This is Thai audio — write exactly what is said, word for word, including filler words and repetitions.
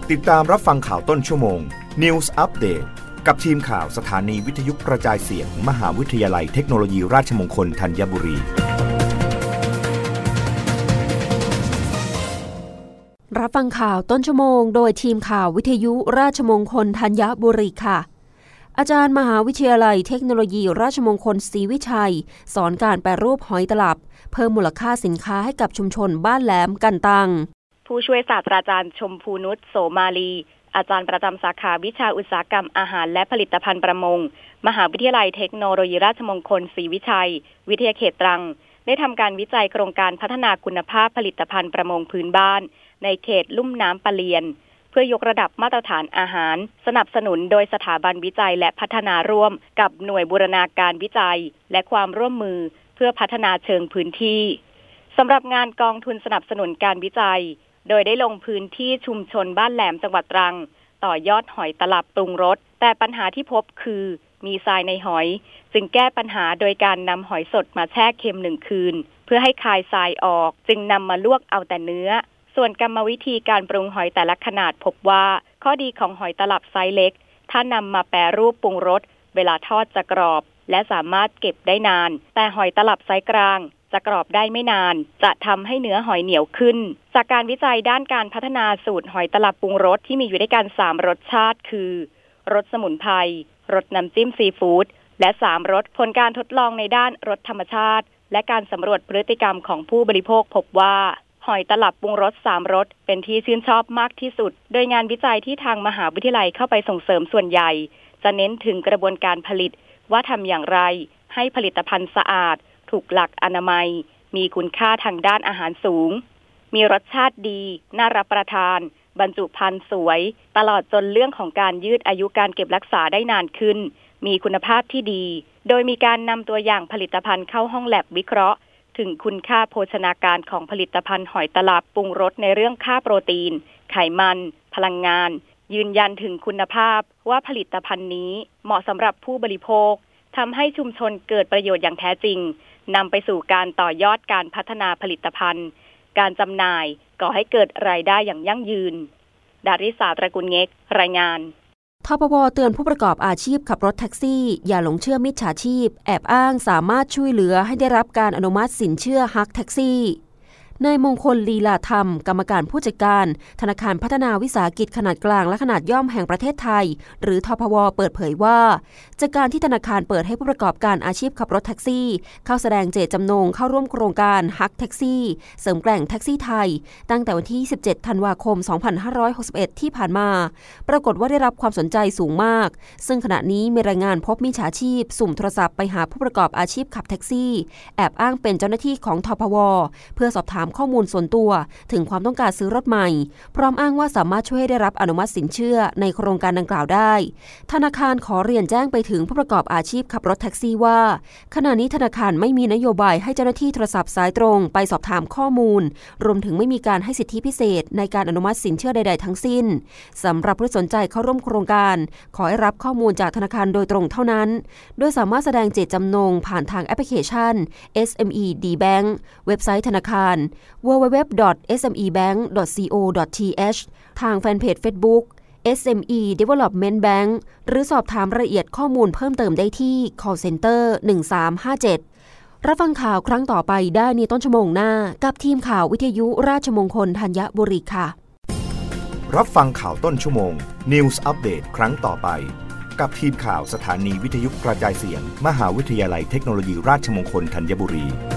ติดตามรับฟังข่าวต้นชั่วโมง News Update กับทีมข่าวสถานีวิทยุกระจายเสียง มหาวิทยาลัยเทคโนโลยีราชมงคลธัญบุรีรับฟังข่าวต้นชั่วโมงโดยทีมข่าววิทยุราชมงคลธัญบุรีค่ะอาจารย์มหาวิทยาลัยเทคโนโลยีราชมงคลศรีวิชัยสอนการแปรรูปหอยตลับเพิ่มมูลค่าสินค้าให้กับชุมชนบ้านแหลมกันตังผู้ช่วยศาสตราจารย์ชมพูนุชโสมาลีอาจารย์ประจำสาขาวิชาอุตสาหกรรมอาหารและผลิตภัณฑ์ประมงมหาวิทยาลัยเทคโนโลยีราชมงคลศรีวิชัยวิทยาเขตตรังได้ทำการวิจัยโครงการพัฒนาคุณภาพผลิตภัณฑ์ประมงพื้นบ้านในเขตลุ่มน้ำปะเลียนเพื่อยกระดับมาตรฐานอาหารสนับสนุนโดยสถาบันวิจัยและพัฒนาร่วมกับหน่วยบูรณาการวิจัยและความร่วมมือเพื่อพัฒนาเชิงพื้นที่สำหรับงานกองทุนสนับสนุนการวิจัยโดยได้ลงพื้นที่ชุมชนบ้านแหลมจังหวัดตรังต่อยอดหอยตลับปรุงรสแต่ปัญหาที่พบคือมีทรายในหอยจึงแก้ปัญหาโดยการนำหอยสดมาแช่เค็มหนึ่งคืนเพื่อให้คายทรายออกจึงนำมาลวกเอาแต่เนื้อส่วนกรรมวิธีการปรุงหอยแต่ละขนาดพบว่าข้อดีของหอยตลับไซส์เล็กถ้านำมาแปรรูปปรุงรสเวลาทอดจะกรอบและสามารถเก็บได้นานแต่หอยตลับไซส์กลางจะกรอบได้ไม่นานจะทำให้เนื้อหอยเหนียวขึ้นจากการวิจัยด้านการพัฒนาสูตรหอยตลับปรุงรสที่มีอยู่ด้วยกันสามรสชาติคือรสสมุนไพรรสน้ำจิ้มซีฟู้ดและสามรสผลการทดลองในด้านรสธรรมชาติและการสำรวจพฤติกรรมของผู้บริโภคพบว่าหอยตลับปรุงรสสามรสเป็นที่ชื่นชอบมากที่สุดโดยงานวิจัยที่ทางมหาวิทยาลัยเข้าไปส่งเสริมส่วนใหญ่จะเน้นถึงกระบวนการผลิตว่าทำอย่างไรให้ผลิตภัณฑ์สะอาดถูกหลักอนามัยมีคุณค่าทางด้านอาหารสูงมีรสชาติดีน่ารับประทานบรรจุภัณฑ์สวยตลอดจนเรื่องของการยืดอายุการเก็บรักษาได้นานขึ้นมีคุณภาพที่ดีโดยมีการนำตัวอย่างผลิตภัณฑ์เข้าห้องแลบวิเคราะห์ถึงคุณค่าโภชนาการของผลิตภัณฑ์หอยตลับปรุงรสในเรื่องค่าโปรตีนไขมันพลังงานยืนยันถึงคุณภาพว่าผลิตภัณฑ์นี้เหมาะสำหรับผู้บริโภคทำให้ชุมชนเกิดประโยชน์อย่างแท้จริงนำไปสู่การต่อยอดการพัฒนาผลิตภัณฑ์การจำหน่ายก่อให้เกิดรายได้อย่างยั่งยืนดาริสาตระกูลเง็กรายงานทปว.เตือนผู้ประกอบอาชีพขับรถแท็กซี่อย่าหลงเชื่อมิจฉาชีพแอบอ้างสามารถช่วยเหลือให้ได้รับการอนุมัติสินเชื่อฮักแท็กซี่นายมงคลลีลาธรรมกรรมการผู้จัดการธนาคารพัฒนาวิสาหกิจขนาดกลางและขนาดย่อมแห่งประเทศไทยหรือทปว.เปิดเผยว่าจากการที่ธนาคารเปิดให้ผู้ประกอบการอาชีพขับรถแท็กซี่เข้าแสดงเจตจำนงเข้าร่วมโครงการฮักแท็กซี่เสริมแกร่งแท็กซี่ไทยตั้งแต่วันที่ยี่สิบเจ็ดธันวาคมสองพันห้าร้อยหกสิบเอ็ดที่ผ่านมาปรากฏว่าได้รับความสนใจสูงมากซึ่งขณะนี้มีรายงานพบมิจฉาชีพสุ่มโทรศัพท์ไปหาผู้ประกอบอาชีพขับแท็กซี่แอบอ้างเป็นเจ้าหน้าที่ของทปว.เพื่อสอบถามข้อมูลส่วนตัวถึงความต้องการซื้อรถใหม่พร้อมอ้างว่าสามารถช่วยให้ได้รับอนุมัติสินเชื่อในโครงการดังกล่าวได้ธนาคารขอเรียนแจ้งไปถึงผู้ประกอบอาชีพขับรถแท็กซี่ว่าขณะนี้ธนาคารไม่มีนโยบายให้เจ้าหน้าที่โทรศัพท์สายตรงไปสอบถามข้อมูลรวมถึงไม่มีการให้สิทธิพิเศษในการอนุมัติสินเชื่อใดๆทั้งสิ้นสำหรับผู้สนใจเข้าร่วมโครงการขอให้รับข้อมูลจากธนาคารโดยตรงเท่านั้นโดยสามารถแสดงเจตจำนงผ่านทางแอปพลิเคชัน เอส เอ็ม อี ดี Bank เว็บไซต์ธนาคาร ดับเบิลยู ดับเบิลยู ดับเบิลยู ดอท เอส เอ็ม อี แบงก์ ดอท ซี โอ ดอท ที เอช ทางแฟนเพจ Facebook เอส เอ็ม อี Development Bank หรือสอบถามรายละเอียดข้อมูลเพิ่มเติมได้ที่ call center หนึ่งสามห้าเจ็ดรับฟังข่าวครั้งต่อไปได้ในต้นชั่วโมงหน้ากับทีมข่าววิทยุราชมงคลธัญบุรีค่ะรับฟังข่าวต้นชั่วโมง News Update ครั้งต่อไปกับทีมข่าวสถานีวิทยุกระจายเสียงมหาวิทยาลัยเทคโนโลยีราชมงคลธัญบุรี